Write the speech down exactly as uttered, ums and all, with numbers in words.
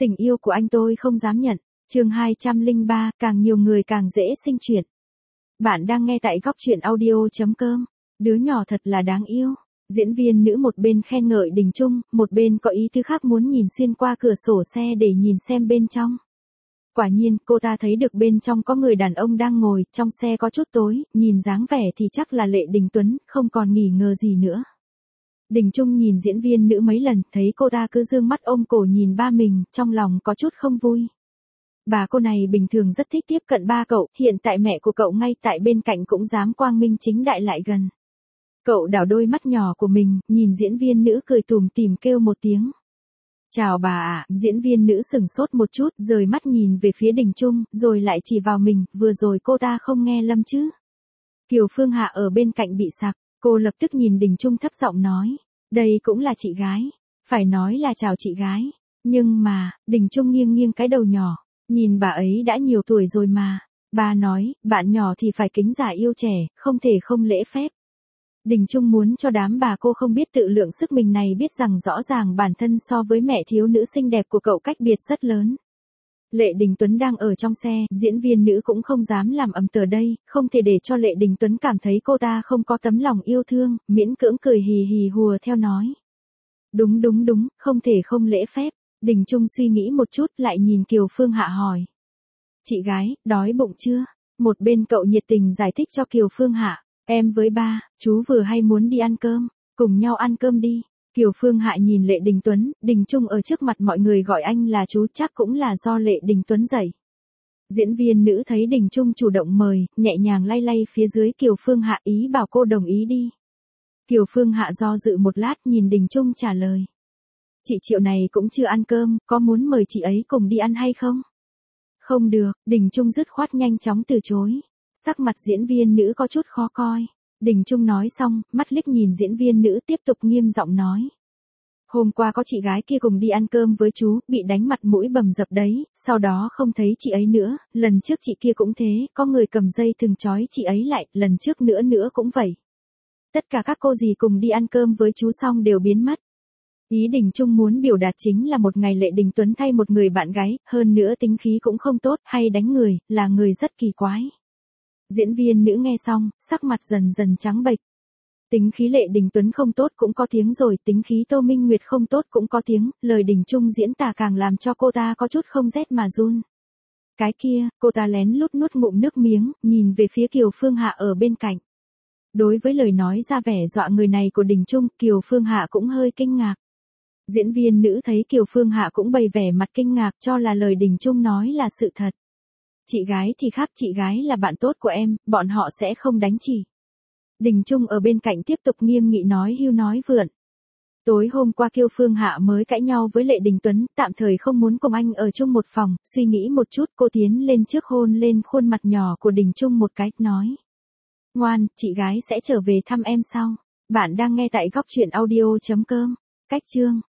Tình yêu của anh tôi không dám nhận. Chương hai trăm lẻ ba, càng nhiều người càng dễ sinh chuyện. Bạn đang nghe tại góc truyện audio chấm com. Đứa nhỏ thật là đáng yêu. Diễn viên nữ một bên khen ngợi Đình Chung, một bên có ý thứ khác muốn nhìn xuyên qua cửa sổ xe để nhìn xem bên trong. Quả nhiên, cô ta thấy được bên trong có người đàn ông đang ngồi, trong xe có chút tối, nhìn dáng vẻ thì chắc là Lệ Đình Tuấn, không còn nghi ngờ gì nữa. Đình Chung nhìn diễn viên nữ mấy lần, thấy cô ta cứ dương mắt ôm cổ nhìn ba mình, trong lòng có chút không vui. Bà cô này bình thường rất thích tiếp cận ba cậu, hiện tại mẹ của cậu ngay tại bên cạnh cũng dám quang minh chính đại lại gần. Cậu đảo đôi mắt nhỏ của mình, nhìn diễn viên nữ cười tủm tỉm kêu một tiếng. Chào bà ạ, diễn viên nữ sửng sốt một chút, rời mắt nhìn về phía Đình Chung, rồi lại chỉ vào mình, vừa rồi cô ta không nghe lầm chứ. Kiều Phương Hạ ở bên cạnh bị sặc, cô lập tức nhìn Đình Chung thấp giọng nói, đây cũng là chị gái, phải nói là chào chị gái, nhưng mà, Đình Chung nghiêng nghiêng cái đầu nhỏ, nhìn bà ấy đã nhiều tuổi rồi mà, bà nói, bạn nhỏ thì phải kính già yêu trẻ, không thể không lễ phép. Đình Chung muốn cho đám bà cô không biết tự lượng sức mình này biết rằng rõ ràng bản thân so với mẹ thiếu nữ xinh đẹp của cậu cách biệt rất lớn. Lệ Đình Tuấn đang ở trong xe, diễn viên nữ cũng không dám làm ầm tờ đây, không thể để cho Lệ Đình Tuấn cảm thấy cô ta không có tấm lòng yêu thương, miễn cưỡng cười hì hì hùa theo nói. Đúng đúng đúng, không thể không lễ phép. Đình Chung suy nghĩ một chút lại nhìn Kiều Phương Hạ hỏi. Chị gái, đói bụng chưa? Một bên cậu nhiệt tình giải thích cho Kiều Phương Hạ. Em với ba, chú vừa hay muốn đi ăn cơm, cùng nhau ăn cơm đi. Kiều Phương Hạ nhìn Lệ Đình Tuấn, Đình Chung ở trước mặt mọi người gọi anh là chú chắc cũng là do Lệ Đình Tuấn dạy. Diễn viên nữ thấy Đình Chung chủ động mời, nhẹ nhàng lay lay phía dưới Kiều Phương Hạ ý bảo cô đồng ý đi. Kiều Phương Hạ do dự một lát nhìn Đình Chung trả lời. Chị Triệu này cũng chưa ăn cơm, có muốn mời chị ấy cùng đi ăn hay không? Không được, Đình Chung dứt khoát nhanh chóng từ chối. Sắc mặt diễn viên nữ có chút khó coi. Đình Chung nói xong, mắt liếc nhìn diễn viên nữ tiếp tục nghiêm giọng nói. Hôm qua có chị gái kia cùng đi ăn cơm với chú, bị đánh mặt mũi bầm dập đấy, sau đó không thấy chị ấy nữa, lần trước chị kia cũng thế, có người cầm dây thừng trói chị ấy lại, lần trước nữa nữa cũng vậy. Tất cả các cô dì cùng đi ăn cơm với chú xong đều biến mất. Ý Đình Chung muốn biểu đạt chính là một ngày Lệ Đình Tuấn thay một người bạn gái, hơn nữa tính khí cũng không tốt, hay đánh người, là người rất kỳ quái. Diễn viên nữ nghe xong, sắc mặt dần dần trắng bệch. Tính khí Lệ Đình Tuấn không tốt cũng có tiếng rồi, tính khí Tô Minh Nguyệt không tốt cũng có tiếng, lời Đình Chung diễn tả càng làm cho cô ta có chút không rét mà run. Cái kia, cô ta lén lút nuốt ngụm nước miếng, nhìn về phía Kiều Phương Hạ ở bên cạnh. Đối với lời nói ra vẻ dọa người này của Đình Chung, Kiều Phương Hạ cũng hơi kinh ngạc. Diễn viên nữ thấy Kiều Phương Hạ cũng bày vẻ mặt kinh ngạc cho là lời Đình Chung nói là sự thật. Chị gái thì khác, chị gái là bạn tốt của em, bọn họ sẽ không đánh chị. Đình Chung ở bên cạnh tiếp tục nghiêm nghị nói hưu nói vượn. Tối hôm qua Kiều Phương Hạ mới cãi nhau với Lệ Đình Tuấn, tạm thời không muốn cùng anh ở chung một phòng, suy nghĩ một chút cô tiến lên trước hôn lên khuôn mặt nhỏ của Đình Chung một cái, nói. Ngoan, chị gái sẽ trở về thăm em sau. Bạn đang nghe tại góc truyện audio chấm com. Cách chương